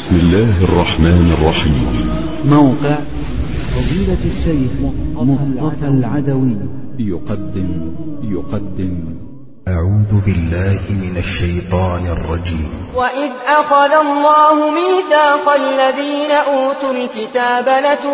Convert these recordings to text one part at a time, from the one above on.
بسم الله الرحمن الرحيم. موقع فضيلة الشيخ مصطفى العدوي يقدم أعوذ بالله من الشيطان الرجيم. وإذ أخذ الله ميثاق الذين أوتوا الكتاب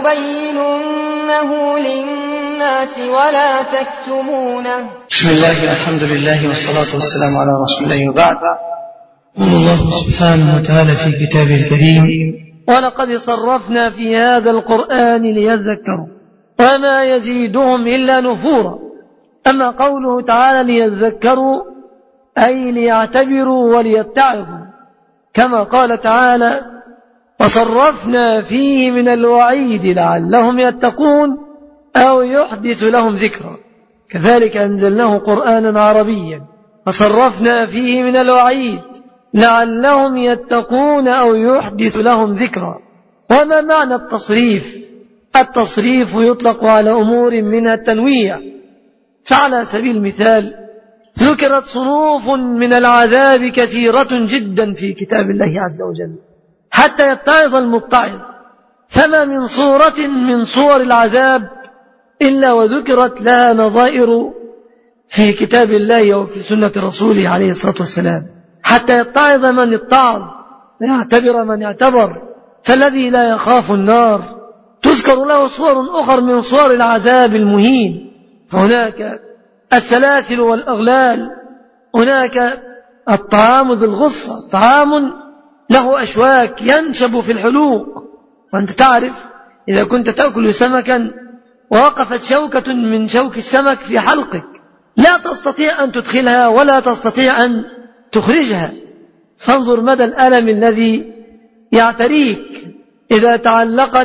لتبيننه للناس ولا تكتمونه. بسم الله والحمد لله والصلاة والسلام على رسول الله وبعد. قال الله سبحانه وتعالى في كتابه الكريم: ولقد صرفنا في هذا القرآن ليذكروا وما يزيدهم إلا نفورا. أما قوله تعالى ليذكروا أي ليعتبروا وليتعظوا، كما قال تعالى: وصرفنا فيه من الوعيد لعلهم يتقون أو يحدث لهم ذكرا. كذلك أنزلناه قرآنا عربيا وصرفنا فيه من الوعيد لعلهم يتقون أو يحدث لهم ذكرا. وما معنى التصريف؟ التصريف يطلق على أمور منها التنويع، فعلى سبيل المثال ذكرت صنوف من العذاب كثيرة جدا في كتاب الله عز وجل حتى يتعظ المتعظ، فما من صورة من صور العذاب إلا وذكرت لها نظائر في كتاب الله وفي سنة رسوله عليه الصلاة والسلام، حتى يتعظ من اتعظ ويعتبر من اعتبر. فالذي لا يخاف النار تذكر له صور أخرى من صور العذاب المهين، فهناك السلاسل والأغلال، هناك الطعام ذو الغصة، طعام له أشواك ينشب في الحلوق، وأنت تعرف إذا كنت تأكل سمكا ووقفت شوكة من شوك السمك في حلقك لا تستطيع أن تدخلها ولا تستطيع أن تخرجها، فانظر مدى الألم الذي يعتريك إذا تعلقت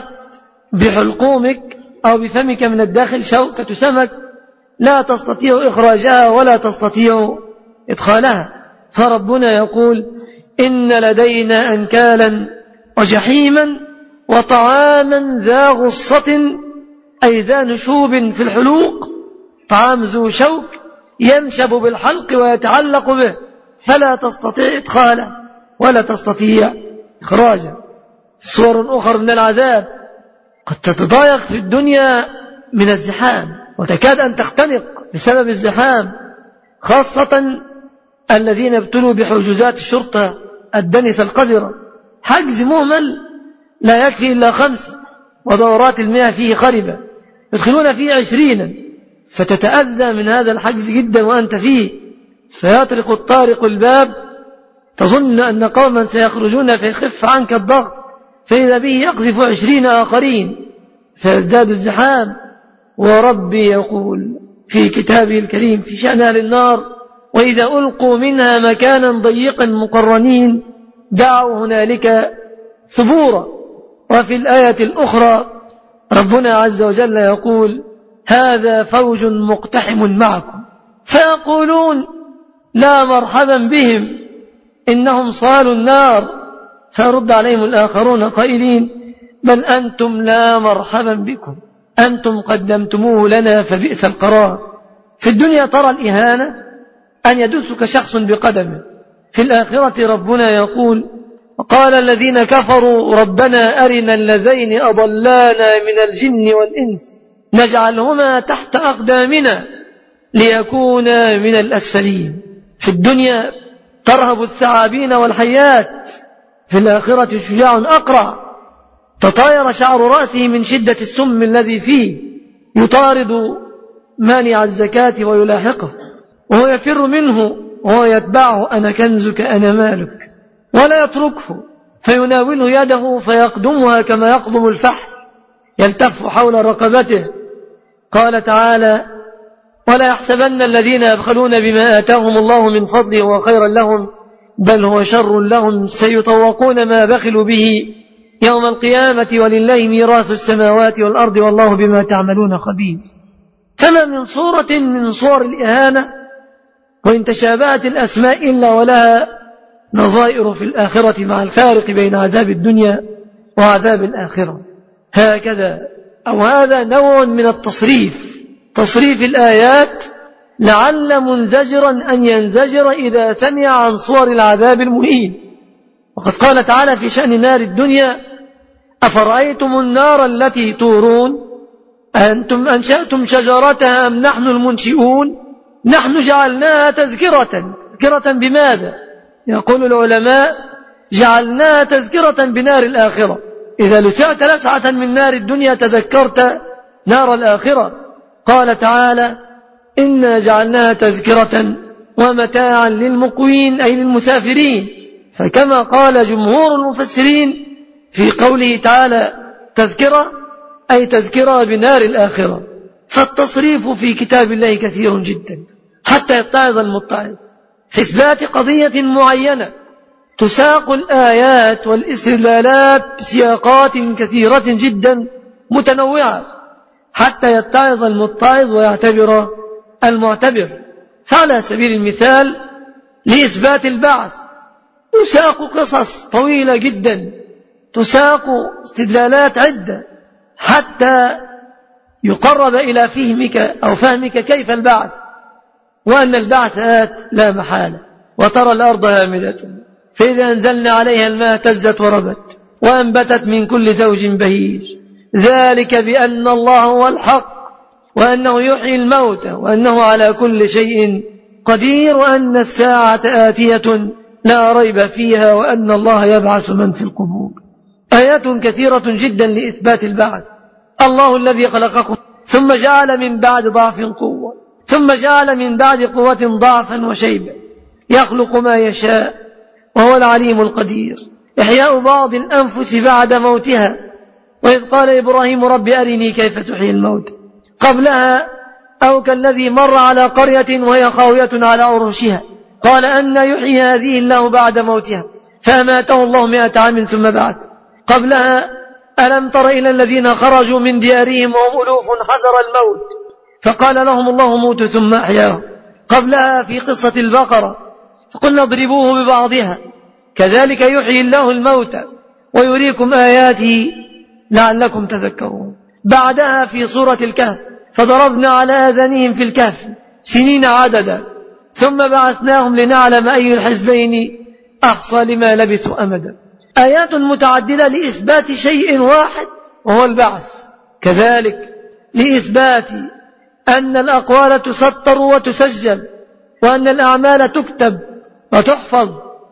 بحلقومك أو بفمك من الداخل شوكة سمك لا تستطيع إخراجها ولا تستطيع إدخالها. فربنا يقول: إن لدينا أنكالا وجحيما وطعاما ذا غصة، أي ذا نشوب في الحلوق، طعام ذو شوك ينشب بالحلق ويتعلق به فلا تستطيع إدخاله ولا تستطيع إخراجه. صور أخرى من العذاب قد تتضايق في الدنيا من الزحام وتكاد أن تختنق بسبب الزحام، خاصة الذين ابتلوا بحجوزات الشرطة الدنسة القذرة، حجز مهمل لا يكفي إلا 5 ودورات المياه فيه خربة يدخلون فيه 20، فتتأذى من هذا الحجز جدا وأنت فيه، فيطرق الطارق الباب تظن أن قوما سيخرجون فيخف عنك الضغط، فإذا به يقذف 20 آخرين فيزداد الزحام. وربي يقول في كتابه الكريم في شأن أهل النار: وإذا ألقوا منها مكانا ضيقا مقرنين دعوا هنالك ثبورا. وفي الآية الأخرى ربنا عز وجل يقول: هذا فوج مقتحم معكم فيقولون لا مرحبا بهم إنهم صالوا النار، فيرد عليهم الآخرون قائلين: بل أنتم لا مرحبا بكم أنتم قدمتموه لنا فبئس القرار. في الدنيا ترى الإهانة أن يدسك شخص بقدمه، في الآخرة ربنا يقول: وقال الذين كفروا ربنا أرنا الذين أضلانا من الجن والإنس نجعلهما تحت أقدامنا ليكونا من الأسفلين. في الدنيا ترهب الثعابين والحيات، في الآخرة شجاع أقرع تطاير شعر رأسه من شدة السم الذي فيه، يطارد مانع الزكاة ويلاحقه وهو يفر منه وهو يتبعه: أنا كنزك أنا مالك، ولا يتركه فيناوله يده فيقدمها كما يقدم الفحل يلتف حول رقبته. قال تعالى: ولا يحسبن الذين يبخلون بما آتاهم الله من فضله وخيرا لهم بل هو شر لهم سيطوقون ما بخلوا به يوم القيامة ولله ميراث السماوات والأرض والله بما تعملون خبير. فما من صورة من صور الإهانة وإن تشابهت الأسماء إلا ولها نظائر في الآخرة، مع الفارق بين عذاب الدنيا وعذاب الآخرة. هكذا أو هذا نوع من التصريف، تصريف الآيات لعل منزجرا أن ينزجر إذا سمع عن صور العذاب المهين. وقد قال تعالى في شأن نار الدنيا: أفرأيتم النار التي تورون أنتم أنشأتم شجرتها أم نحن المنشئون نحن جعلناها تذكرة بماذا؟ يقول العلماء: جعلناها تذكرة بنار الآخرة. إذا لسعت لسعة من نار الدنيا تذكرت نار الآخرة. قال تعالى: إنا جعلناها تذكرة ومتاعا للمقوين أي للمسافرين. فكما قال جمهور المفسرين في قوله تعالى تذكرة أي تذكرة بنار الآخرة. فالتصريف في كتاب الله كثير جدا حتى يتعظ المتعظ في إثبات قضية معينة، تساق الآيات والاستدلالات بسياقات كثيرة جدا متنوعة حتى يتعظ المتعظ ويعتبر المعتبر. فعلى سبيل المثال لإثبات البعث تساق قصص طويلة جدا، تساق استدلالات عدة حتى يقرب إلى فهمك كيف البعث، وأن البعث آت لا محالة. وترى الأرض هامدة فإذا أنزلنا عليها الماء اهتزت وربت وأنبتت من كل زوج بهيج ذلك بأن الله هو الحق وأنه يحيي الموتى وأنه على كل شيء قدير وأن الساعة آتية لا ريب فيها وأن الله يبعث من في القبور. آيات كثيرة جدا لإثبات البعث. الله الذي خلقكم ثم جعل من بعد ضعف قوة ثم جعل من بعد قوة ضعفا وشيبا يخلق ما يشاء وهو العليم القدير. إحياء بعض الأنفس بعد موتها، وإذ قال إبراهيم رب أرني كيف تحيي الموت قبلها، أو كالذي مر على قرية وهي خاوية على عروشها قال أن يحيي هذه الله بعد موتها فأماته الله 100 عام ثم بعث قبلها. ألم تر إلى الذين خرجوا من ديارهم وهم ألوف حذر الموت فقال لهم الله موتوا ثم أحياهم قبلها. في قصة البقرة فقلنا اضربوه ببعضها كذلك يحيي الله الموتى ويريكم آياته لعلكم تذكرون. بعدها في سورة الكهف فضربنا على آذانهم في الكهف سنين عددا ثم بعثناهم لنعلم أي الحزبين أحصى لما لبثوا أمدا. آيات متعددة لإثبات شيء واحد وهو البعث، كذلك لإثبات أن الأقوال تسطر وتسجل وأن الأعمال تكتب وتحفظ.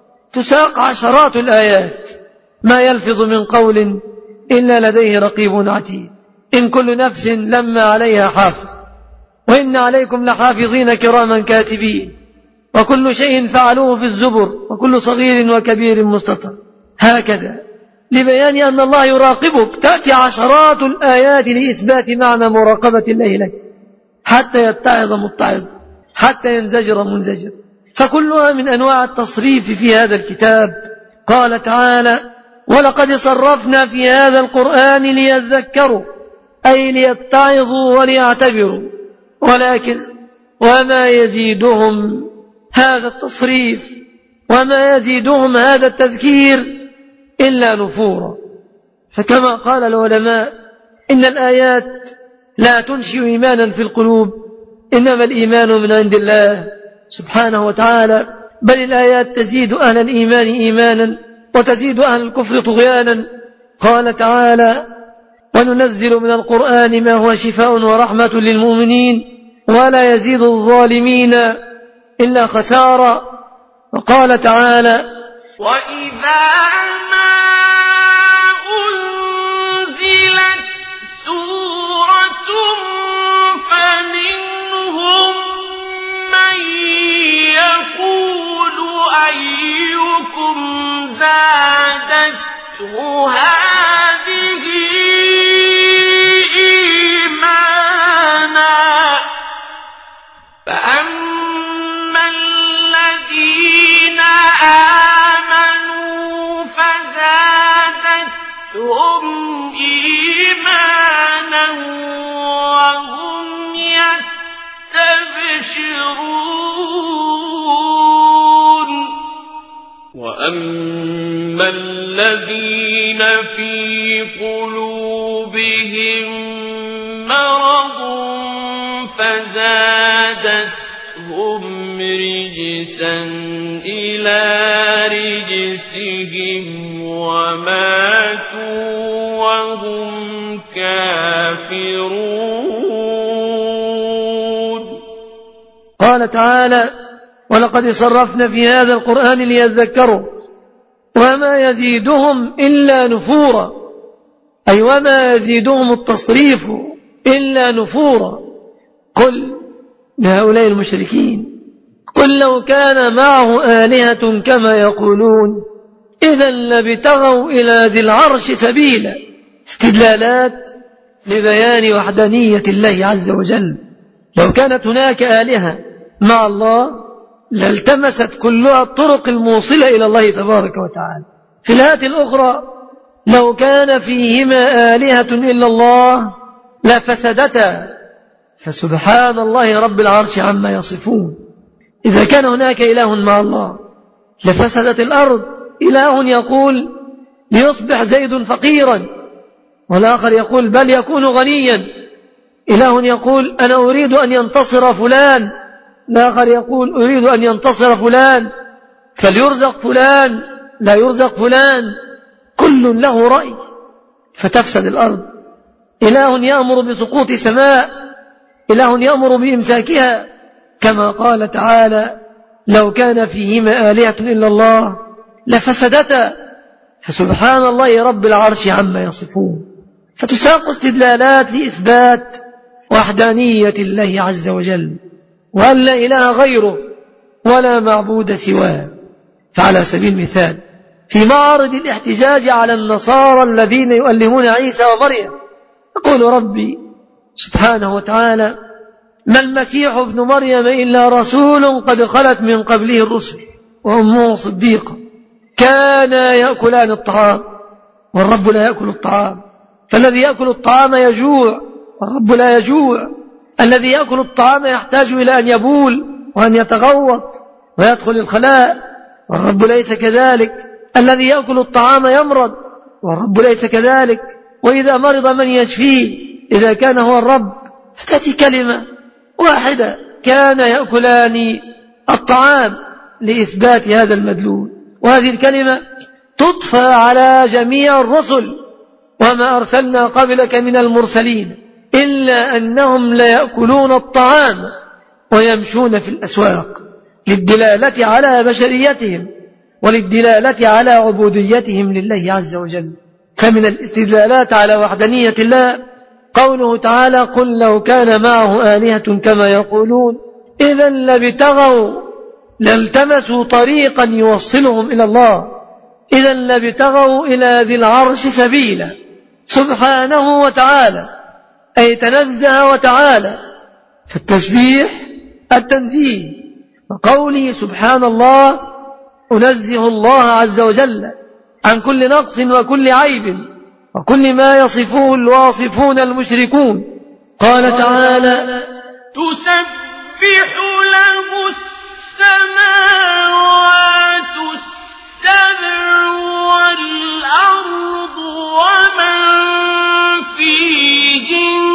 تساق عشرات الآيات ما يلفظ من قول إلا لديه رقيب عتيد إن كل نفس لما عليها حافظ وإن عليكم لحافظين كراما كاتبين وكل شيء فعلوه في الزبر وكل صغير وكبير مستطر. هكذا لبيان أن الله يراقبك تأتي عشرات الآيات لإثبات معنى مراقبة الله لك حتى يتعظ متعظ حتى ينزجر منزجر. فكلها من أنواع التصريف في هذا الكتاب. قال تعالى: ولقد صرفنا في هذا القرآن ليذكروا أي ليتعظوا وليعتبروا، ولكن وما يزيدهم هذا التصريف وما يزيدهم هذا التذكير إلا نفورا. فكما قال العلماء إن الآيات لا تنشئ إيمانا في القلوب، إنما الإيمان من عند الله سبحانه وتعالى، بل الآيات تزيد أهل الإيمان إيمانا وتزيد أهل الكفر طغيانا. قال تعالى: وننزل من القرآن ما هو شفاء ورحمة للمؤمنين ولا يزيد الظالمين إلا خسارا. وقال تعالى: وإذا ما أنزلت سورة فمنهم من يقول أيكم زادته هذه إيمانا فأما الذين آمنوا فزادتهم إيمانا وهم يستبشرون وأما الذين في قلوبهم مرض فزادتهم رجسا إلى رجسهم وماتوا وهم كافرون. قال تعالى: ولقد صرفنا في هذا القرآن ليذكروا وما يزيدهم إلا نفورا، أي وما يزيدهم التصريف إلا نفورا. قل لهؤلاء المشركين: قل لو كان معه آلهة كما يقولون إذا لابتغوا إلى ذي العرش سبيلا. استدلالات لبيان وحدانية الله عز وجل. لو كانت هناك آلهة مع الله لالتمست كلها الطرق الموصلة إلى الله تبارك وتعالى. في الآية الأخرى: لو كان فيهما آلهة إلا الله لفسدتا فسبحان الله رب العرش عما يصفون. إذا كان هناك إله مع الله لفسدت الأرض. إله يقول ليصبح زيد فقيرا، والآخر يقول بل يكون غنيا. إله يقول أنا أريد أن ينتصر فلان، الآخر يقول أريد أن ينتصر فلان، فليرزق فلان لا يرزق فلان، كل له رأي فتفسد الأرض. إله يأمر بسقوط سماء، إله يأمر بإمساكها، كما قال تعالى: لو كان فيهما آلهة إلا الله لفسدتا فسبحان الله رب العرش عما يصفون. فتساق استدلالات لإثبات وحدانية الله عز وجل، وأن لا إله غيره ولا معبود سواه. فعلى سبيل المثال في معرض الاحتجاج على النصارى الذين يؤلهون عيسى ومريم يقول ربي سبحانه وتعالى: ما المسيح ابن مريم إلا رسول قد خلت من قبله الرسل وأمه صديقة كانا يأكلان الطعام والرب لا يأكل الطعام، فالذي يأكل الطعام يجوع والرب لا يجوع، الذي يأكل الطعام يحتاج إلى أن يبول وأن يتغوط ويدخل الخلاء والرب ليس كذلك، الذي يأكل الطعام يمرض والرب ليس كذلك، وإذا مرض من يشفيه إذا كان هو الرب. فتأتي كلمة واحدة: كان يأكلان الطعام، لإثبات هذا المدلول. وهذه الكلمة تطفى على جميع الرسل: وما أرسلنا قبلك من المرسلين إلا أنهم ليأكلون الطعام ويمشون في الأسواق، للدلالة على بشريتهم وللدلالة على عبوديتهم لله عز وجل. فمن الاستدلالات على وحدانية الله قوله تعالى: قل لو كان معه آلهة كما يقولون إذا لابتغوا لالتمسوا طريقا يوصلهم إلى الله، إذا لابتغوا إلى ذي العرش سبيلا. سبحانه وتعالى أي تنزه وتعالى، فالتسبيح التنزيه، وقوله سبحان الله أنزه الله عز وجل عن كل نقص وكل عيب وكل ما يصفه الواصفون المشركون. قال تعالى: تسبح له السماوات السبع والأرض ومن فيهن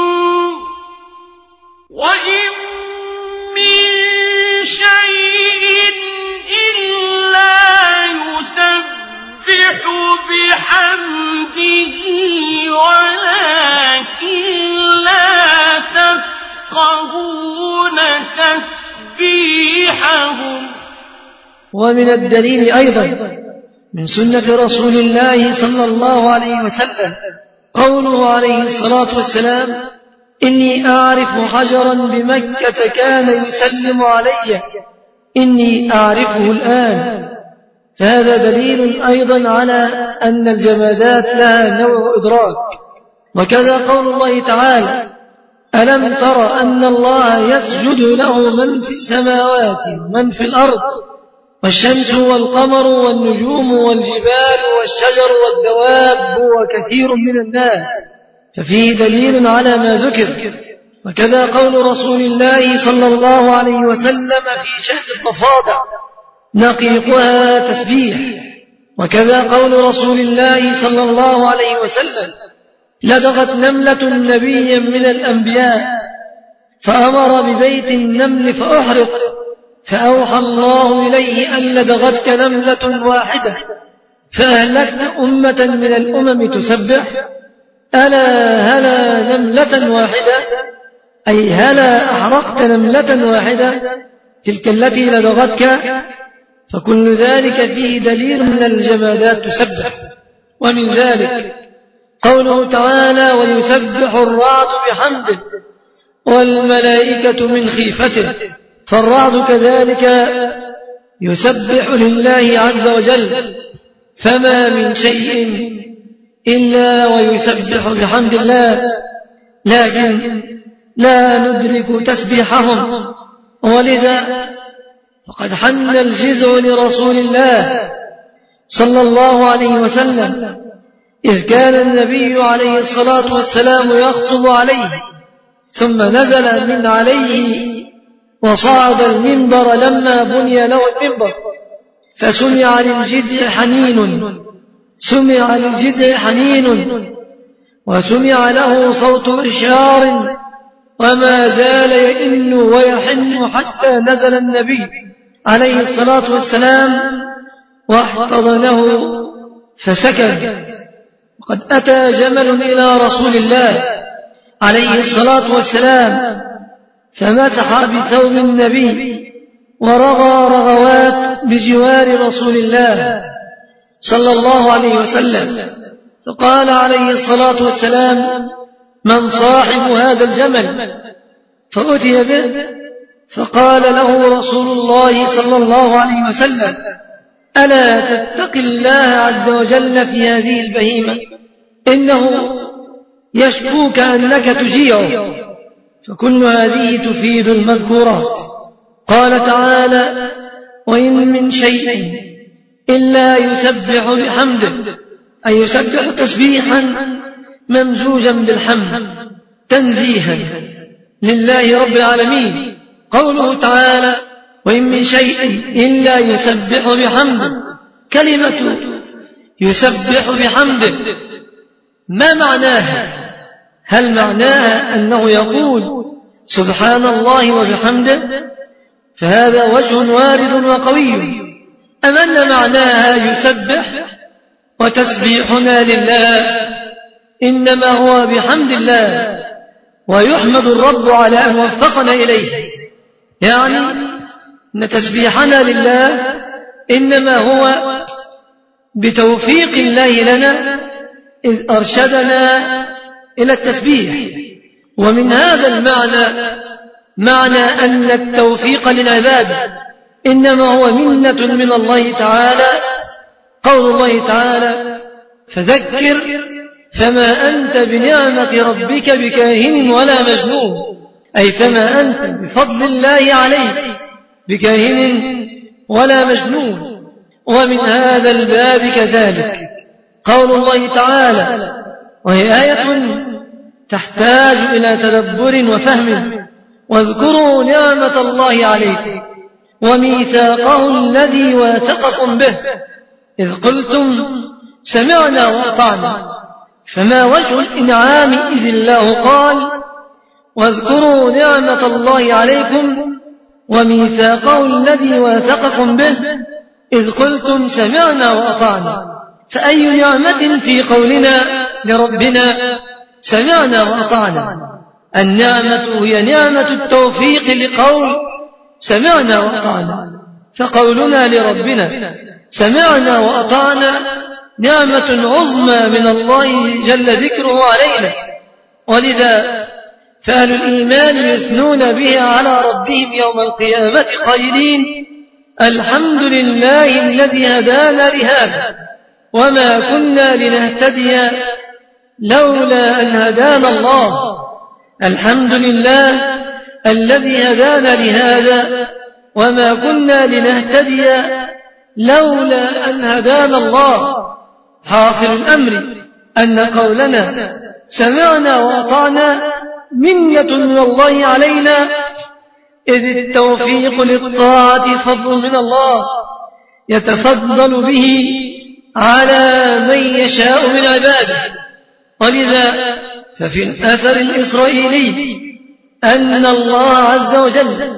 وإن من شيء إلا يسبح بحمده ولكن لا تفقهون تسبيحهم. ومن الدليل أيضا من سنة رسول الله صلى الله عليه وسلم قوله عليه الصلاة والسلام: إني أعرف حجرا بمكة كان يسلم علي إني أعرفه الآن. فهذا دليل أيضا على أن الجمادات لها نوع إدراك. وكذا قول الله تعالى: ألم تر أن الله يسجد له من في السماوات ومن في الأرض والشمس والقمر والنجوم والجبال والشجر والدواب وكثير من الناس. ففيه دليل على ما ذكر. وكذا قول رسول الله صلى الله عليه وسلم في شأن الضفادع: نقيقها تسبيح. وكذا قول رسول الله صلى الله عليه وسلم: لدغت نملة نبيا من الأنبياء فأمر ببيت النمل فأحرق فأوحى الله إليه أن لدغتك نملة واحدة فأهلكت أمة من الأمم تسبح ألا هلا نملة واحدة أي هلا أحرقت نملة واحدة تلك التي لدغتك. فكل ذلك فيه دليل من الجمادات تسبح. ومن ذلك قوله تعالى ويسبح الرعد بحمده والملائكة من خيفته، فالرعد كذلك يسبح لله عز وجل، فما من شيء إلا ويسبح بحمد الله، لكن لا ندرك تسبيحهم. ولذا فقد حن الجزع لرسول الله صلى الله عليه وسلم إذ كان النبي عليه الصلاة والسلام يخطب عليه ثم نزل من عليه وصعد المنبر لما بني له المنبر فسمع للجذع حنين وسمع له صوت إشار وما زال يئن ويحن حتى نزل النبي عليه الصلاة والسلام واحتضنه فسكن. وقد أتى جمل إلى رسول الله عليه الصلاة والسلام فمسح بثوب النبي ورغى رغوات بجوار رسول الله صلى الله عليه وسلم، فقال عليه الصلاة والسلام من صاحب هذا الجمل؟ فأتي به فقال له رسول الله صلى الله عليه وسلم ألا تتقي الله عز وجل في هذه البهيمة إنه يشكوك أنك تجيعه. فكل هذه تفيد المذكورات. قال تعالى وإن من شيء إلا يسبح بحمده، أي يسبح تسبيحا ممزوجا بالحمد تنزيها لله رب العالمين. قوله تعالى وإن من شيء إلا يسبح بحمده، كلمة يسبح بحمده ما معناها؟ هل معناها أنه يقول سبحان الله وبحمده؟ فهذا وجه وارد وقوي. أم أن معناها يسبح وتسبيحنا لله إنما هو بحمد الله ويحمد الرب على أن وفقنا إليه، يعني أن تسبيحنا لله إنما هو بتوفيق الله لنا إذ أرشدنا إلى التسبيح. ومن هذا المعنى معنى أن التوفيق للعباد إنما هو منة من الله تعالى. قول الله تعالى فذكر فما أنت بنعمة ربك بكاهن ولا مجنون، أي فما أنت بفضل الله عليك بكاهن ولا مجنون. ومن هذا الباب كذلك قول الله تعالى وهي آية تحتاج إلى تدبر وفهم واذكروا نعمة الله عليكم وميثاقه الذي واثقكم به إذ قلتم سمعنا وأطعنا. فما وجه الإنعام إذ الله قال واذكروا نعمة الله عليكم وميثاقه الذي واثقكم به إذ قلتم سمعنا وأطعنا؟ فأي نعمة في قولنا لربنا سمعنا وأطعنا؟ النعمة هي نعمة التوفيق لقول سمعنا وأطعنا، فقولنا لربنا سمعنا وأطعنا نعمة عظمى من الله جل ذكره علينا. ولذا فأهل الإيمان يثنون به على ربهم يوم القيامة قائلين الحمد لله الذي هدانا لهذا وما كنا لنهتدي لولا أن هدانا الله. الحمد لله الذي هدانا لهذا وما كنا لنهتدي لولا أن هدانا الله. حاصل الأمر أن قولنا سمعنا وأطعنا منة من الله علينا، إذ التوفيق للطاعة فضل من الله يتفضل به على من يشاء من عباده. ولذا ففي الأثر الإسرائيلي أن الله عز وجل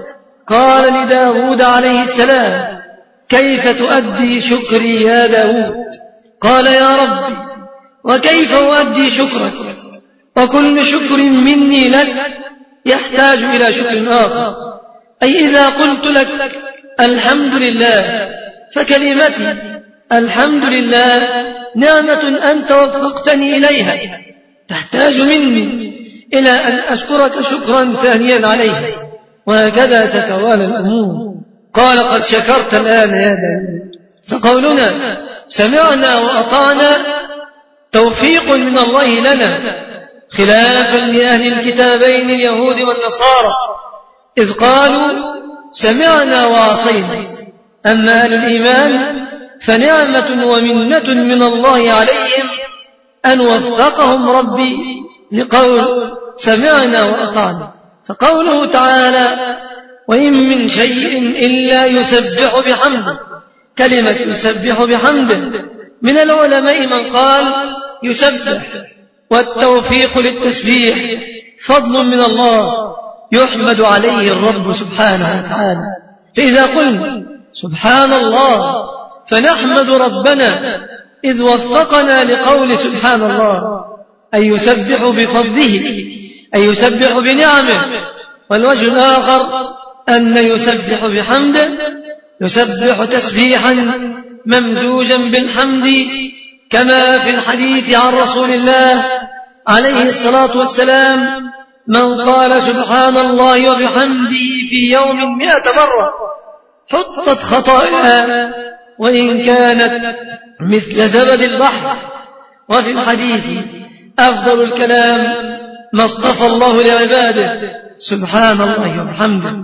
قال لداود عليه السلام: كيف تؤدي شكري يا داود؟ قال: يا رب، وكيف أؤدي شكرك؟ وكل شكر مني لك يحتاج إلى شكر آخر. أي إذا قلت لك الحمد لله، فكلمتي الحمد لله نعمة أنت وفقتني إليها، تحتاج مني إلى أن أشكرك شكرا ثانيا عليها، وهكذا تتوالى الأمور. قال: قد شكرت الآن يا داود. فقولنا سمعنا وأطعنا توفيق من الله لنا، خلافا لأهل الكتابين اليهود والنصارى إذ قالوا سمعنا وعصينا. أما أهل الإيمان فنعمة ومنة من الله عليهم أن وفقهم ربي لقول سمعنا وأطعنا. فقوله تعالى: وإن من شيء إلا يسبح بحمده، كلمة يسبح بحمده من العلماء من قال يسبح، والتوفيق للتسبيح فضل من الله يحمد عليه الرب سبحانه وتعالى. فإذا قلنا سبحان الله فنحمد ربنا إذ وفقنا لقول سبحان الله، أي يسبح بفضله، أي يسبح بنعمه. والوجه الآخر أن يسبح بحمده، يسبح تسبيحا ممزوجا بالحمد، كما في الحديث عن رسول الله عليه الصلاة والسلام: من قال سبحان الله وبحمده في يوم 100 مرة حطت خطاياه وإن كانت مثل زبد البحر. وفي الحديث: أفضل الكلام ما اصطفى الله لعباده سبحان الله وبحمده.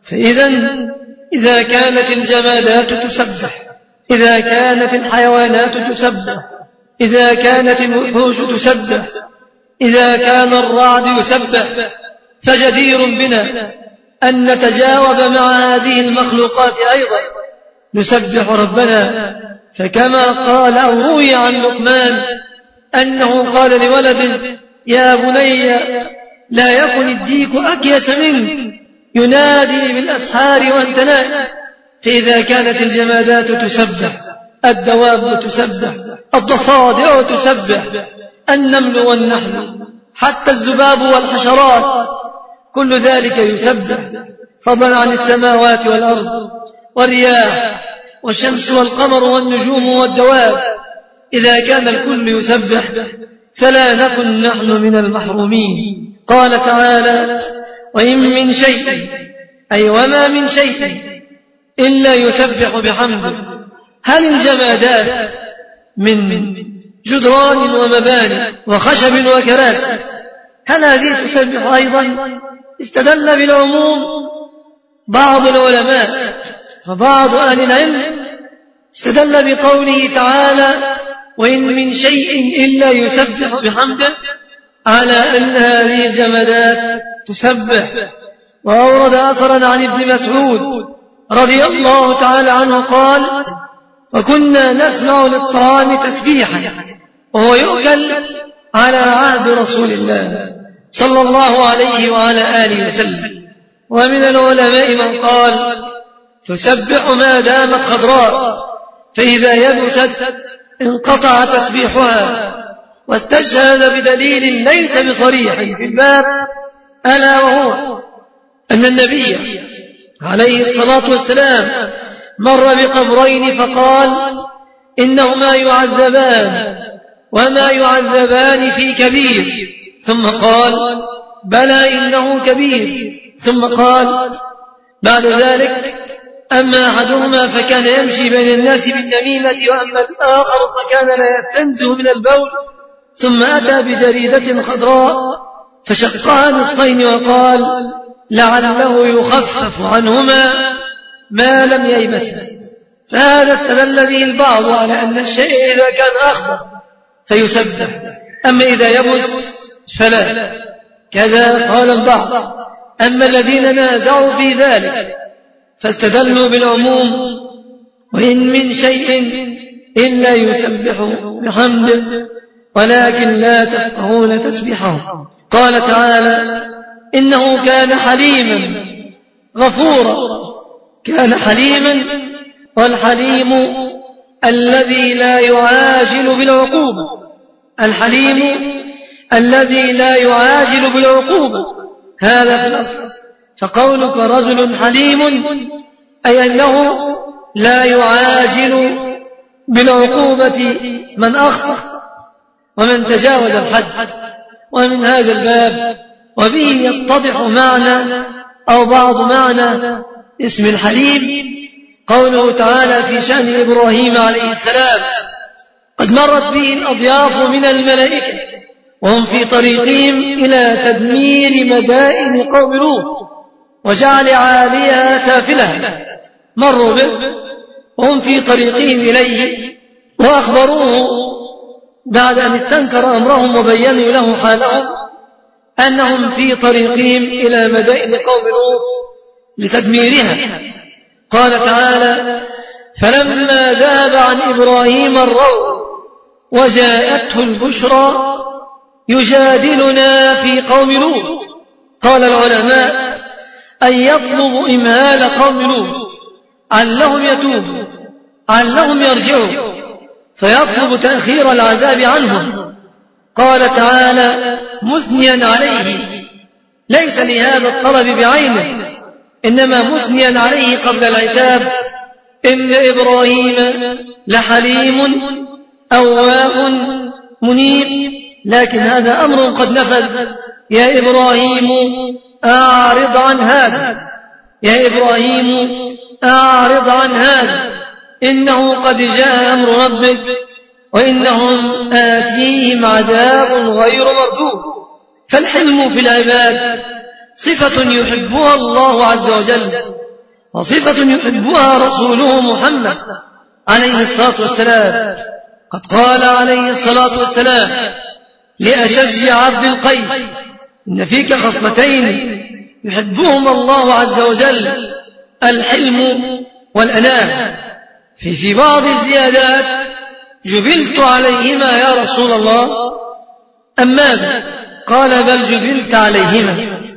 إذا كانت الجمادات تسبح، إذا كانت الحيوانات تسبح، إذا كانت الوحوش تسبح، إذا كان الرعد يسبح، فجدير بنا أن نتجاوب مع هذه المخلوقات أيضا نسبح ربنا. فكما قال أو روي عن لقمان أنه قال لولد: يا بني لا يكن الديك أكيس منك، ينادي بالأسحار وأنت نائم. فإذا كانت الجمادات تسبح، الدواب تسبح، الضفادع تسبح، النمل والنحل، حتى الذباب والحشرات، كل ذلك يسبح، فضلا عن السماوات والأرض والرياح والشمس والقمر والنجوم والدواب. إذا كان الكل يسبح فلا نكن نحن من المحرومين. قال تعالى: وإن من شيء، أي وما من شيء إلا يسبح بحمده. هل الجمادات من جدران ومباني وخشب وكراسي هل هذه تسبح أيضا؟ استدل بالعموم بعض العلماء، فبعض أهل العلم استدل بقوله تعالى: وإن من شيء إلا يسبح بحمده، على أن هذه الجمادات تسبح. وأورد أثرا عن ابن مسعود رضي الله تعالى عنه قال: وكنا نسمع للطعام تسبيحا وهو يؤكل على عهد رسول الله صلى الله عليه وعلى آله وسلم. ومن العلماء من قال تسبح ما دامت خضراء، فإذا يبست انقطع تسبيحها، واستشهد بدليل ليس بصريح في الباب، ألا وهو أن النبي عليه الصلاة والسلام مر بقبرين فقال: إنهما يعذبان وما يعذبان في كبير، ثم قال: بلى إنه كبير، ثم قال بعد ذلك: أما أحدهما فكان يمشي بين الناس بالنميمة، وأما الآخر فكان لا يستنزه من البول، ثم أتى بجريدة خضراء فشقها نصفين وقال: لعله يخفف عنهما ما لم ييبس. فهذا استدل به البعض على أن الشيء إذا كان أخضر فيسبح، أما إذا يبس فلا، كذا قال البعض. أما الذين نازعوا في ذلك فاستدلوا بالعموم: وإن من شيء إلا يسبح بحمده ولكن لا تفقهون تسبيحهم. قال تعالى: إنه كان حليما غفورا كان حليما. والحليم الذي لا يعاجل بالعقوبة، الحليم الذي لا يعاجل بالعقوبة، هذا في الأصل. فقولك رجل حليم أي أنه لا يعاجل بالعقوبة من أخطأ ومن تجاوز الحد. ومن هذا الباب وبه يتضح معنى أو بعض معنى اسم الحليم قوله تعالى في شأن إبراهيم عليه السلام: قد مرت به الأضياف من الملائكة وهم في طريقهم إلى تدمير مدائن قوم لوط وجعل عاليها سافلها. مروا به وهم في طريقهم إليه وأخبروه بعد أن استنكر أمرهم وبينوا له حالهم أنهم في طريقهم إلى مدائن قوم لوط لتدميرها. قال تعالى: فلما ذهب عن إبراهيم الروع وجاءته البشرى يجادلنا في قوم لوط. قال العلماء: أن يطلب إمهال قوم لوط علهم يتوبوا علهم يرجعوا، فيطلب تأخير العذاب عنهم. قال تعالى مثنيا عليه، ليس لهذا الطلب بعينه، إنما مثنيا عليه قبل العتاب: إن إبراهيم لحليم أواه منيب. لكن هذا أمر قد نفذ. يا إبراهيم أعرض عن هذا، يا إبراهيم أعرض عن هذا، إنه قد جاء أمر ربك وإنهم آتيهم عذاب غير مردود. فالحلم في العباد صفة يحبها الله عز وجل، وصفة يحبها رسوله محمد عليه الصلاة والسلام. قد قال عليه الصلاة والسلام لأشج عبد القيس: إن فيك خصلتين يحبهما الله عز وجل، الحلم والأنام. في بعض الزيادات: جبلت عليهما يا رسول الله، أم ماذا؟ قال: بل جبلت عليهما.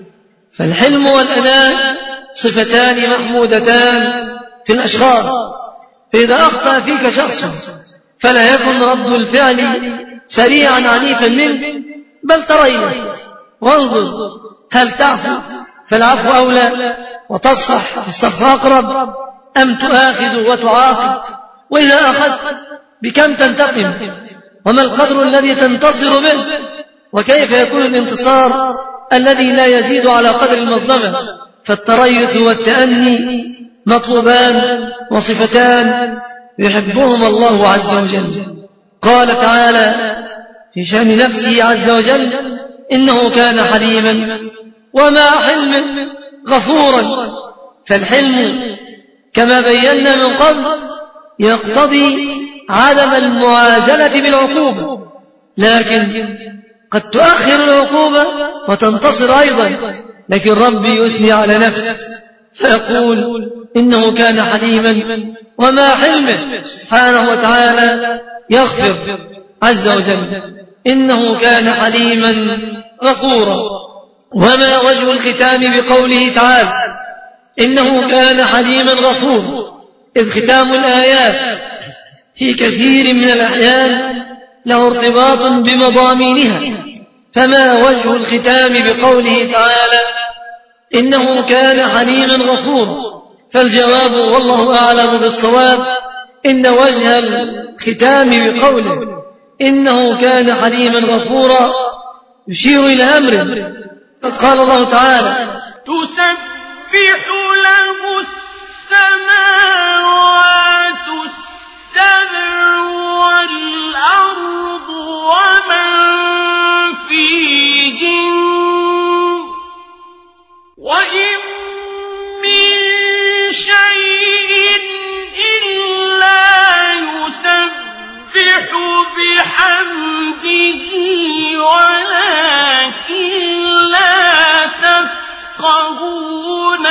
فالحلم والأنام صفتان محمودتان في الأشخاص. فإذا أخطأ فيك شخص فلا يكن رد الفعل سريعا عنيفا منه، بل تريث وانظر هل تعفو فالعفو أولى وتصفح الصفح أقرب، أم تؤاخذ وتعاقب؟ وإذا أخذت بكم تنتقم؟ وما القدر الذي تنتصر به؟ وكيف يكون الانتصار الذي لا يزيد على قدر المظلمة؟ فالتريث والتأني مطلوبان وصفتان يحبهما الله عز وجل. قال تعالى في شأن نفسه عز وجل: إنه كان حليما ومع حلمه غفورا. فالحلم كما بينا من قبل يقتضي عدم المعاجلة بالعقوبة، لكن قد تؤخر العقوبة وتنتصر أيضا. لكن ربي يثني على نفسه فيقول: إنه كان حليما وما حلمه سبحانه وتعالى يغفر عز وجل، إنه كان حليما غفورا. وما وجه الختام بقوله تعالى: إنه كان حليما غفورا؟ إذ ختام الآيات في كثير من الأحيان له ارتباط بمضامينها. فما وجه الختام بقوله تعالى: إنه كان حليما غفورا؟ فالجواب والله أعلم بالصواب إن وجه الختام بقوله إنه كان حليما غفورا يشير إلى أمر. قد قال الله تعالى: تسبح له السماوات السبع والأرض ومن فيهن وإن من شيء إلا يسبح بحمده ولكن لا تفقهون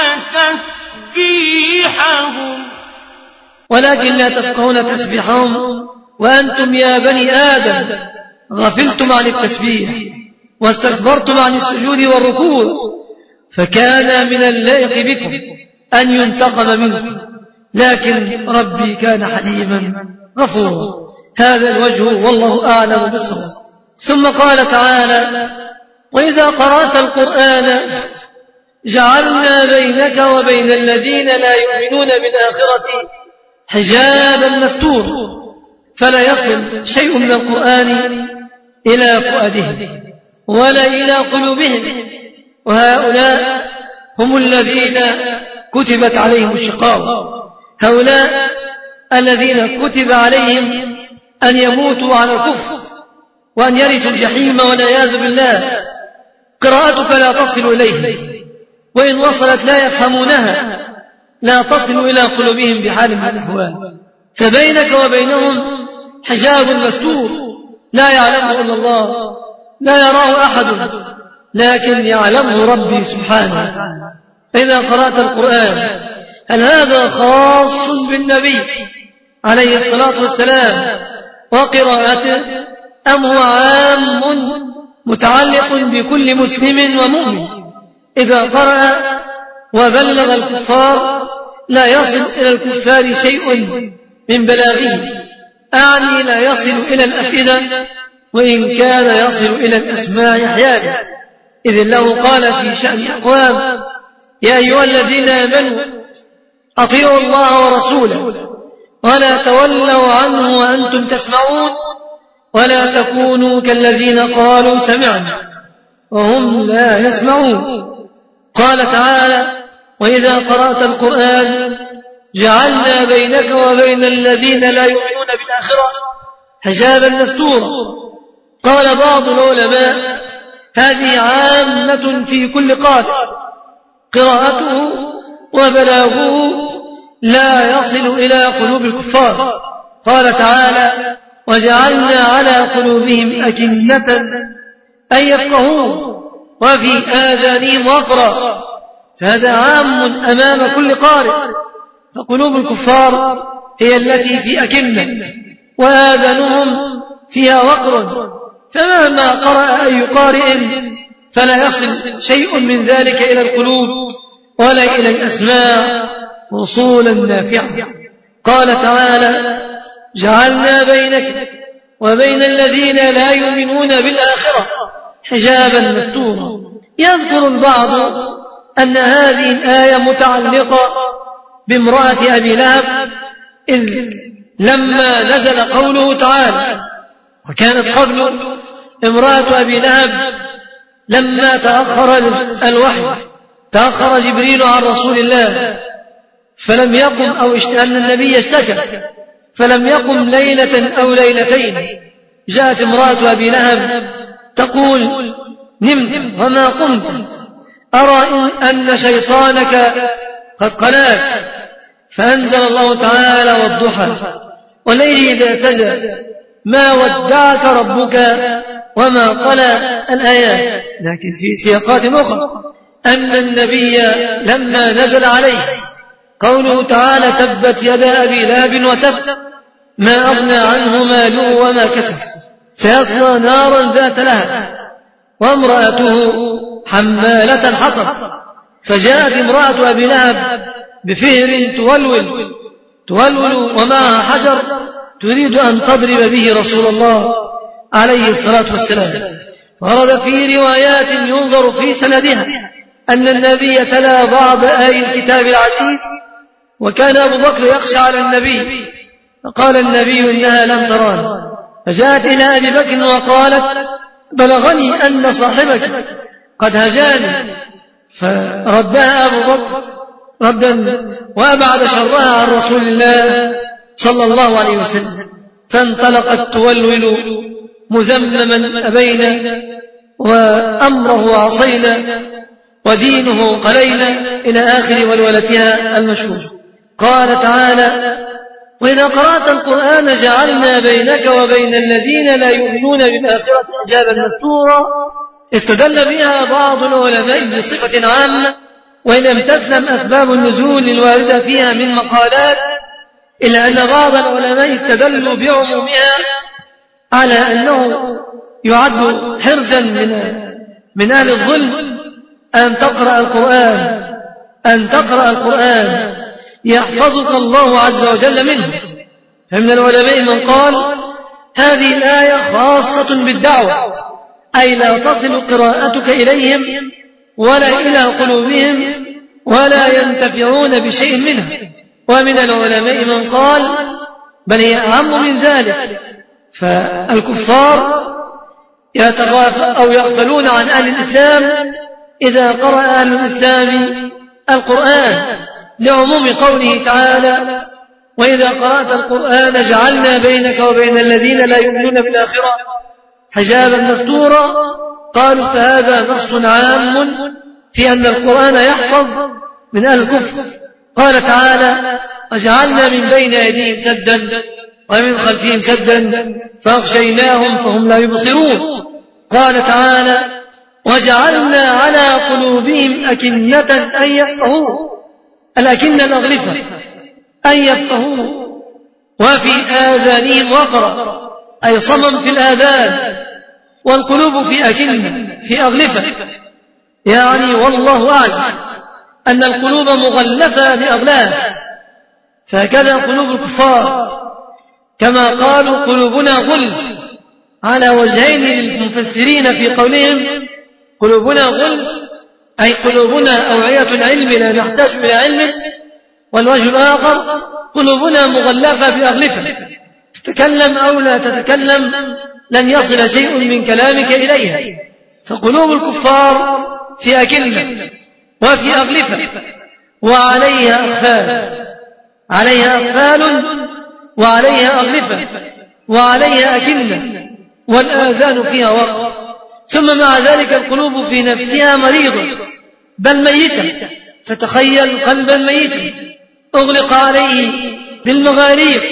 تسبيحهم وأنتم يا بني آدم غفلتم عن التسبيح واستكبرتم عن السجود والركوع فكان من اللائق بكم أن ينتقم منكم، لكن ربي كان حليما غفورا. هذا الوجه والله أعلم بالصواب. ثم قال تعالى: وإذا قرأت القرآن جعلنا بينك وبين الذين لا يؤمنون بالآخرة حجابا مستورا فلا يصل شيء من القرآن إلى فؤادهم ولا إلى قلوبهم، وهؤلاء هم الذين كتبت عليهم الشقاوة، هؤلاء الذين كتب عليهم أن يموتوا على الكفر وأن يرثوا الجحيم والعياذ بالله. قراءتك لا تصل إليه، وإن وصلت لا يفهمونها، لا تصل إلى قلوبهم بحال من الأحوال. فبينك وبينهم حجاب مستور لا يعلمه إلا الله، لا يراه أحد، لكن يعلمه ربي سبحانه وتعالى. فإذا قرأت القرآن، هل هذا خاص بالنبي عليه الصلاة والسلام وقراءته، أم هو عام متعلق بكل مسلم ومؤمن؟ إذا قرأ وبلغ الكفار لا يصل إلى الكفار شيء من بلاغه، أعني لا يصل إلى الأفئدة، وإن كان يصل إلى الأسماع أحيانا. إذ الله قال في شأن أقوام: يا أيها الذين آمنوا أطيعوا الله ورسوله ولا تولوا عنه وأنتم تسمعون ولا تكونوا كالذين قالوا سمعنا وهم لا يسمعون. قال تعالى: وإذا قرأت القرآن جعلنا بينك وبين الذين لا يؤمنون بالآخرة حجابا مستورا. قال بعض العلماء: هذه عامة في كل قارئ، قراءته وبلاغه لا يصل إلى قلوب الكفار. قال تعالى: وجعلنا على قلوبهم أكنة أن يفقهوه وفي آذانهم وقرا. فهذا عام أمام كل قارئ، فقلوب الكفار هي التي في أكنة وآذانهم فيها وقر، فمهما قرأ أي قارئ فلا يصل شيء من ذلك إلى القلوب ولا إلى الأسماع وصولا نافعا. قال تعالى: جعلنا بينك وبين الذين لا يؤمنون بالآخرة حجابا مستورا. يذكر البعض أن هذه الآية متعلقة بامرأة أبي لهب، إذ لما نزل قوله تعالى: وكانت قبل امرأة أبي لهب لما تأخر الوحي، تأخر جبريل عن رسول الله فلم يقم، أو أن النبي اشتكى فلم يقم ليلة أو ليلتين، جاءت امرأة أبي لهب تقول: نمت وما قمت، أرى أن شيطانك قد قلاك. فأنزل الله تعالى: والضحى والليل إذا سجى ما ودعك ربك وما قلى، الآيات. لكن في سياقات أخرى أن النبي لما نزل عليه قوله تعالى: تبت يدا أبي لهب وتب ما أغنى عنه ماله وما كسب سيصلى نارا ذات لهب وامرأته حمالة الحطب. فجاءت امرأة أبي لهب بفهر تولول ومعها حجر تريد أن تضرب به رسول الله عليه الصلاة والسلام. ورد في روايات ينظر في سندها أن النبي تلا بعض آي الكتاب العزيز، وكان أبو بكر يخشى على النبي، فقال النبي: إنها لم تراني. فجاءت إلى أبي بكر وقالت: بلغني أن صاحبك قد هجاني. فردها أبو بكر ردا وأبعد شرها عن رسول الله صلى الله عليه وسلم. فانطلقت تولول مذمما أبينا وأمره عصينا ودينه قلينا إلى آخر ولولتها المشهور. قال تعالى: وإذا قرأت القرآن جعلنا بينك وبين الذين لا يؤمنون بالآخرة حجابا مستورا. استدل بها بعض العلماء بصفة عامة، وإن لم تسلم أسباب النزول الواردة فيها من مقالات، إلا أن بعض العلماء استدلوا بعمومها على أنه يعد حرزا من أهل الظلم أن تقرأ القرآن يحفظك الله عز وجل منه. فمن العلماء من قال هذه الآية خاصة بالدعوة، أي لا تصل قراءتك إليهم ولا إلى قلوبهم ولا ينتفعون بشيء منها. ومن العلماء من قال بل هي أهم من ذلك، فالكفار يغفلون عن أهل الإسلام إذا قرأ أهل الإسلام القرآن، لعموم قوله تعالى وإذا قرأت القرآن جعلنا بينك وبين الذين لا يؤمنون بالآخرة حجابا مستورا. قالوا فهذا نص عام في أن القرآن يحفظ من أهل الكفر. قال تعالى وجعلنا من بين أيديهم سدا ومن خلفهم سدا فأغشيناهم فهم لا يبصرون. قال تعالى وجعلنا على قلوبهم أكنة أن يفقهوه، الأكنة الأغلفة أن يفقهوه، وفي آذانهم وقرا أي صمم في الآذان، والقلوب في أكنة في أغلفة، يعني والله أعلم أن القلوب مغلفة بأغلاف. فهكذا قلوب الكفار كما قالوا قلوبنا غلف على وجهين للمفسرين في قولهم قلوبنا غلف أي قلوبنا أوعية العلم لا نحتاج إلى علم، والوجه الآخر قلوبنا مغلفة بأغلفة تتكلم أو لا تتكلم لن يصل شيء من كلامك إليها. فقلوب الكفار في أكنة وفي أغلفة وعليها أغفال، عليها أغفال وعليها أغلفة وعليها أكنة والآذان فيها وقر. ثم مع ذلك القلوب في نفسها مريضة بل ميتة. فتخيل قلبا ميتا أغلق عليه بالمغاليق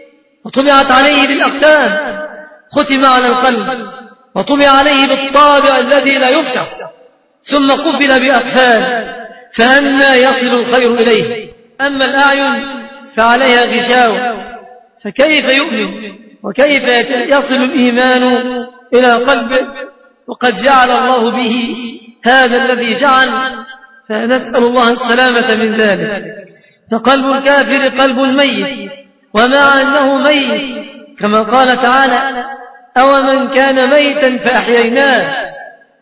وطبعت عليه بالأختام، ختم على القلب وطبع عليه بالطابع الذي لا يفتح، ثم قفل بأقفال، فأنى يصل الخير إليه. أما الأعين فعليها غشاوة، فكيف يؤمن وكيف يصل الإيمان إلى قلبه وقد جعل الله به هذا الذي جعل، فنسأل الله السلامة من ذلك. فقلب الكافر قلب ميت، ومع أنه ميت كما قال تعالى أومن كان ميتا فأحييناه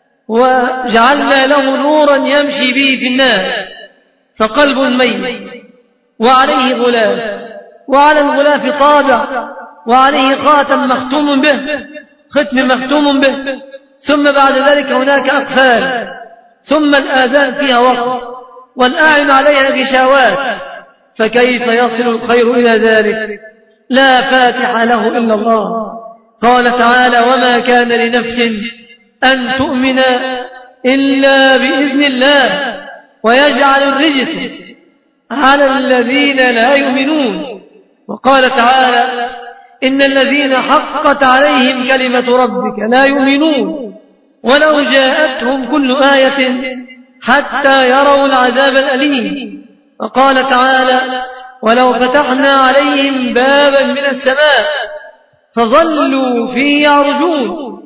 وجعلنا له نورا يمشي به في الناس. فقلب ميت وعليه غلاف، وعلى الغلاف طابع وعليه خاتم مختوم به، ختم مختوم به، ثم بعد ذلك هناك أقفال، ثم الآذان فيها وقر، والأعين عليها غشاوات. فكيف يصل الخير إلى ذلك؟ لا فاتح له إلا الله. قال تعالى وما كان لنفس أن تؤمن إلا بإذن الله ويجعل الرجس على الذين لا يؤمنون. وقال تعالى إن الذين حقت عليهم كلمة ربك لا يؤمنون ولو جاءتهم كل آية حتى يروا العذاب الأليم. وقال تعالى ولو فتحنا عليهم بابا من السماء فظلوا فيه يعرجون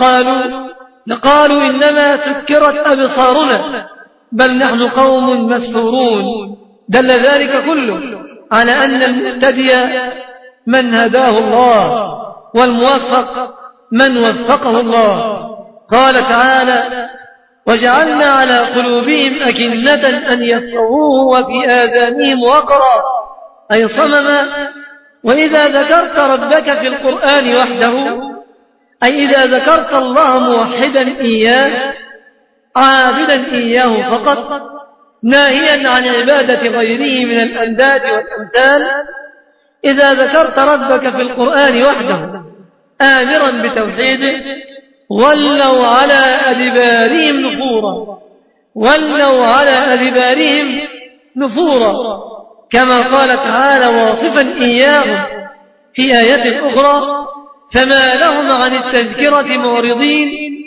لقالوا إنما سكرت أبصارنا بل نحن قوم مسحورون. دل ذلك كله على أن المهتدي من هداه الله والموفق من وفقه الله. قال تعالى وجعلنا على قلوبهم أكنة أن يفقهوه وفي آذانهم وقرا أي صمما. وإذا ذكرت ربك في القرآن وحده أي إذا ذكرت الله موحدا إياه عابدا إياه فقط ناهيا عن عبادة غيره من الأنداد والأمثال، إذا ذكرت ربك في القرآن وحده آمرا بتوحيده ولوا على أدبارهم نفورا، ولوا على أدبارهم نفورا، كما قال تعالى واصفا إياهم في آية أخرى فما لهم عن التذكرة معرضين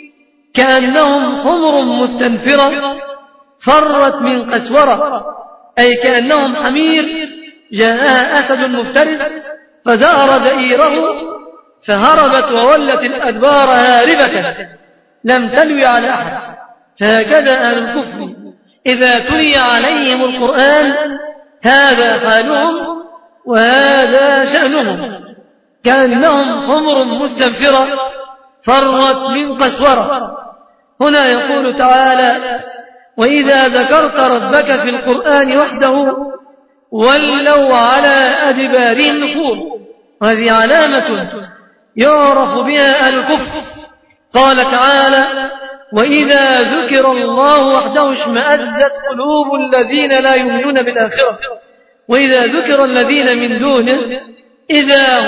كأنهم حمر مستنفرة فرت من قسورة، أي كأنهم حمير جاءها أسد مفترس فزار دئيره فهربت وولت الأدبار هاربة لم تلوي على أحد. فهكذا أهل الكفر إذا تلي عليهم القرآن هذا حالهم وهذا شأنهم، كأنهم حمر مستنفرة فرت من قسورة. هنا يقول تعالى: وإذا ذكرت ربك في القرآن وحده ولوا على أدبارهم نفور. هذه علامة يعرف بها أهل الكفر. قال تعالى: وإذا ذكر الله وحده اشمأزت قلوب الذين لا يؤمنون بالآخرة وإذا ذكر الذين من دونه إذا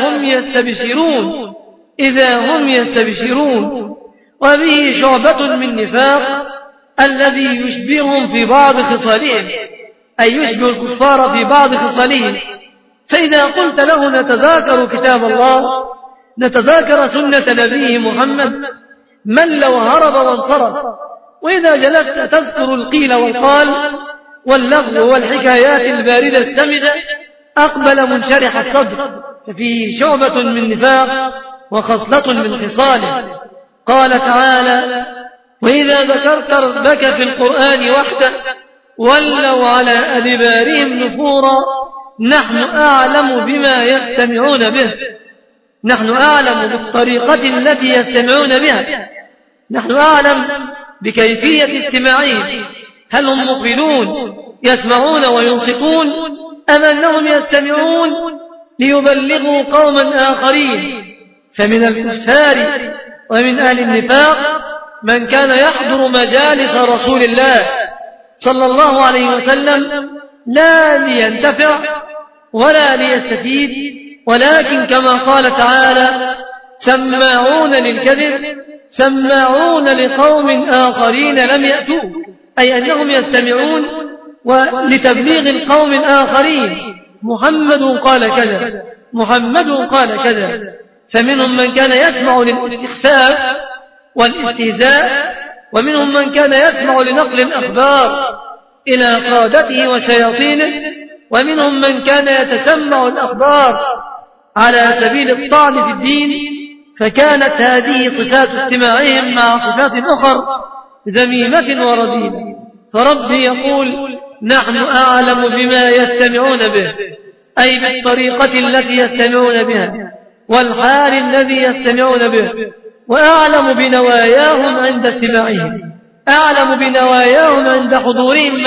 هم يستبشرون. وبه شعبة من نفاق الذي يشبههم في بعض خصالهم، أي يشبه الكفار في بعض خصالهم. فإذا قلت له نتذاكر كتاب الله، نتذاكر سنة نبيه محمد، من لو هرب وانصرف. وإذا جلست تذكر القيل والقال واللغو والحكايات الباردة السمجة أقبل منشرح الصدر، ففيه شعبة من نفاق وخصلة من خصاله. قال تعالى: وإذا ذكرت ربك في القرآن وحده ولوا على أدبارهم نفورا نحن أعلم بما يستمعون به. نحن أعلم بالطريقة التي يستمعون بها، نحن أعلم بكيفية استماعهم، هل هم مقبلون يسمعون وينصتون أم أنهم يستمعون ليبلغوا قوما آخرين. فمن الكفار ومن أهل النفاق من كان يحضر مجالس رسول الله صلى الله عليه وسلم لا لينتفع ولا ليستفيد، ولكن كما قال تعالى: سماعون للكذب سماعون لقوم آخرين لم يأتوا، أي أنهم يستمعون ولتبليغ القوم الآخرين. محمد قال كذا، محمد قال كذا. فمنهم من كان يسمع للاستخفاف والاستهزاء، ومنهم من كان يسمع لنقل الأخبار إلى قادته وشياطينه، ومنهم من كان يتسمع الأخبار على سبيل الطعن في الدين. فكانت هذه صفات استماعهم مع صفات أخر ذميمة ورديئة. فربي يقول: نحن أعلم بما يستمعون به، أي بالطريقة التي يستمعون بها والحال الذي يستمعون به، وأعلم بنواياهم عند استماعهم، أعلم بنواياهم عند حضورهم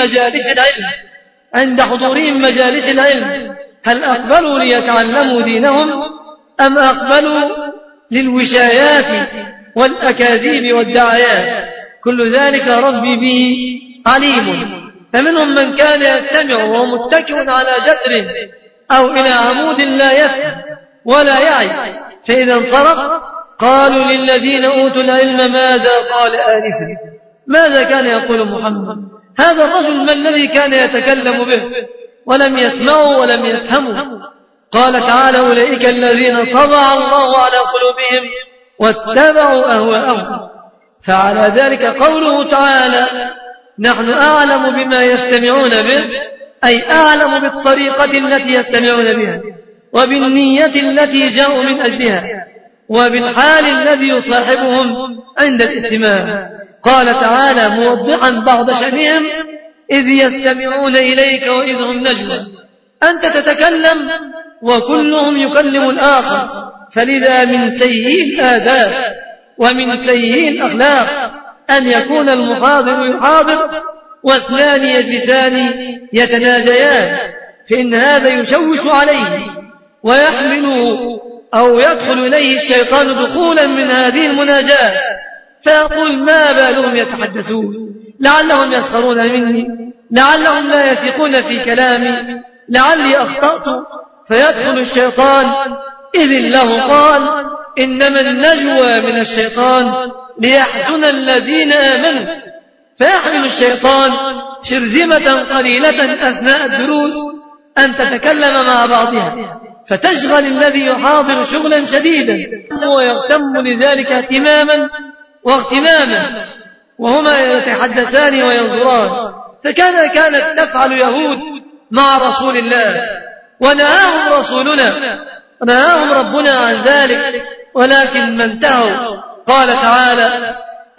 مجالس العلم، هل أقبلوا ليتعلموا دينهم أم أقبلوا للوشايات والأكاذيب والدعايات. كل ذلك ربي به عليم. فمنهم من كان يستمع وهو متكئ على جدر أو إلى عمود لا يفهم ولا يعي، فإذا انصرف قالوا للذين أوتوا العلم ماذا قال آنفا. ماذا كان يقول محمد؟ هذا الرجل ما الذي كان يتكلم به ولم يسمعوا ولم يفهموا. قال تعالى: أولئك الذين طبع الله على قلوبهم واتبعوا أهواءهم. فعلى ذلك قوله تعالى: نحن أعلم بما يستمعون به، أي أعلم بالطريقة التي يستمعون بها وبالنية التي جاءوا من أجلها وبالحال الذي يصاحبهم عند الاستماع. قال تعالى موضحا بعض شأنهم: إذ يستمعون إليك وإذ هم نجوى. أنت تتكلم وكلهم يكلم الآخر، فلذا من سيئ الآداب ومن سيئ الأخلاق أن يكون المحاضر يحاضر واثنان يجلسان يتناجيان، فإن هذا يشوش عليه ويحمله أو يدخل إليه الشيطان دخولا من هذه المناجاة، فيقول: ما بالهم يتحدثون، لعلهم يسخرون مني، لعلهم لا يثقون في كلامي، لعلي أخطأت. فيدخل الشيطان إذ الله قال: إنما النجوى من الشيطان ليحزن الذين آمنوا. فيحمل الشيطان شرذمة قليلة أثناء الدروس أن تتكلم مع بعضها، فتشغل الذي يحاضر شغلا شديدا ويغتم لذلك اهتماما واغتماما، وهما يتحدثان وينظران. فكذا كانت تفعل يهود مع رسول الله، ونهاهم رسولنا، نهاهم ربنا عن ذلك، ولكن ما انتهوا. قال تعالى: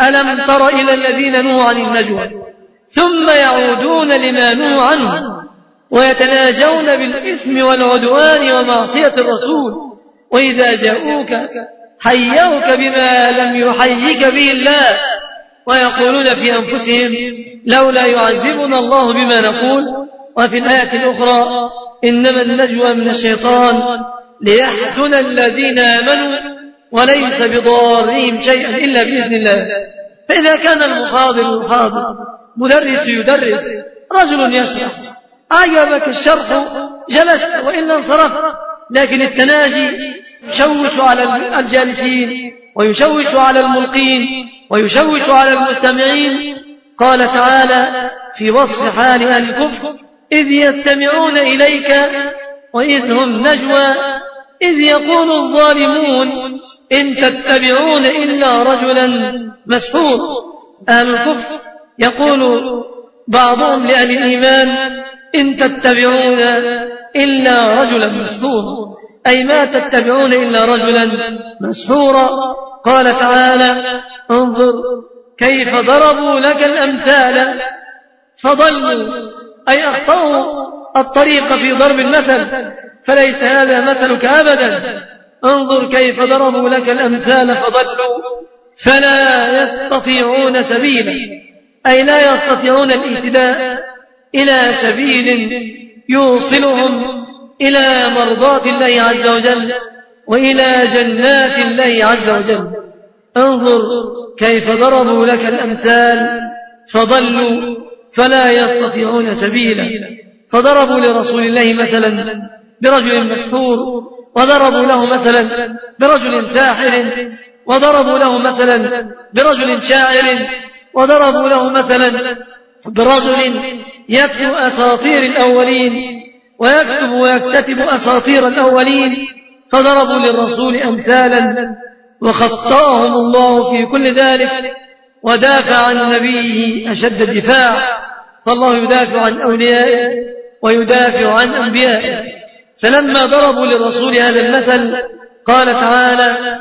ألم تر إلى الذين نهوا عن النجوى ثم يعودون لما نهوا عنه ويتناجون بالإثم والعدوان ومعصية الرسول وإذا جاءوك حيوك بما لم يحيك به الله ويقولون في أنفسهم لولا يعذبنا الله بما نقول. وفي الآية الأخرى إنما النجوى من الشيطان ليحزن الذين آمنوا وليس بضارهم شيئا إلا بإذن الله. فإذا كان المحاضر مدرس يدرس رجل يشرح أعجبك الشرح جلست وإلا انصرفت، لكن التناجي يشوش على الجالسين ويشوش على الملقين ويشوش على المستمعين. قال تعالى في وصف حال أهل الكفر إذ يستمعون إليك وإذ هم نجوى إذ يقول الظالمون إن تتبعون إلا رجلا مسحور. أهل الكفر يقول بعضهم لأهل الإيمان إن تتبعون إلا رجلا مسحور، أي ما تتبعون إلا رجلا مسحورا. قال تعالى انظر كيف ضربوا لك الأمثال فضلوا، أي أخطأوا الطريق في ضرب المثل فليس هذا مثلك أبدا. انظر كيف ضربوا لك الأمثال فضلوا فلا يستطيعون سبيلا، أي لا يستطيعون الاهتداء إلى سبيل يوصلهم إلى مرضاة الله عز وجل وإلى جنات الله عز وجل. انظر كيف ضربوا لك الأمثال فضلوا فلا يستطيعون سبيلا. فضربوا لرسول الله مثلا برجل مسحور، وضربوا له مثلا برجل ساحر، وضربوا له مثلا برجل شاعر، وضربوا له مثلا برجل يكتب أساطير الأولين ويكتب ويكتتب أساطير الأولين. فضربوا للرسول أمثالا وخطأهم الله في كل ذلك ودافع عن نبيه أشد الدفاع. فالله يدافع عن أوليائه ويدافع عن أنبيائه. فلما ضربوا للرسول هذا المثل قال تعالى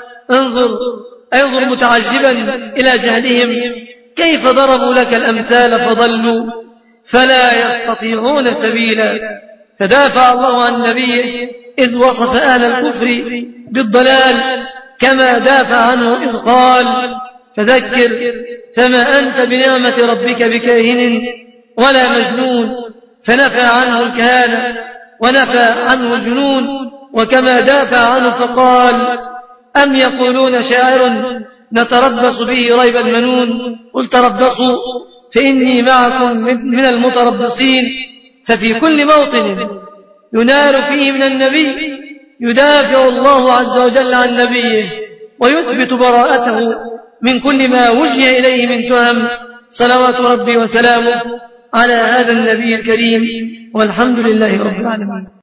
انظر متعجبا إلى جهلهم كيف ضربوا لك الأمثال فضلوا فلا يستطيعون سبيلا. فدافع الله عن نبيه إذ وصف أهل الكفر بالضلال كما دافع عنه إذ قال فذكر فما أنت بنعمة ربك بكاهن ولا مجنون، فنفى عنه الكهانة ونفى عنه الجنون. وكما دافع عنه فقال أم يقولون شاعر نتربص به ريب المنون قل تربصوا فإني معكم من المتربصين. ففي كل موطن ينال فيه من النبي يدافع الله عز وجل عن نبيه ويثبت براءته من كل ما وجه إليه من تهم. صلوات ربي وسلامه على هذا النبي الكريم، والحمد لله رب العالمين.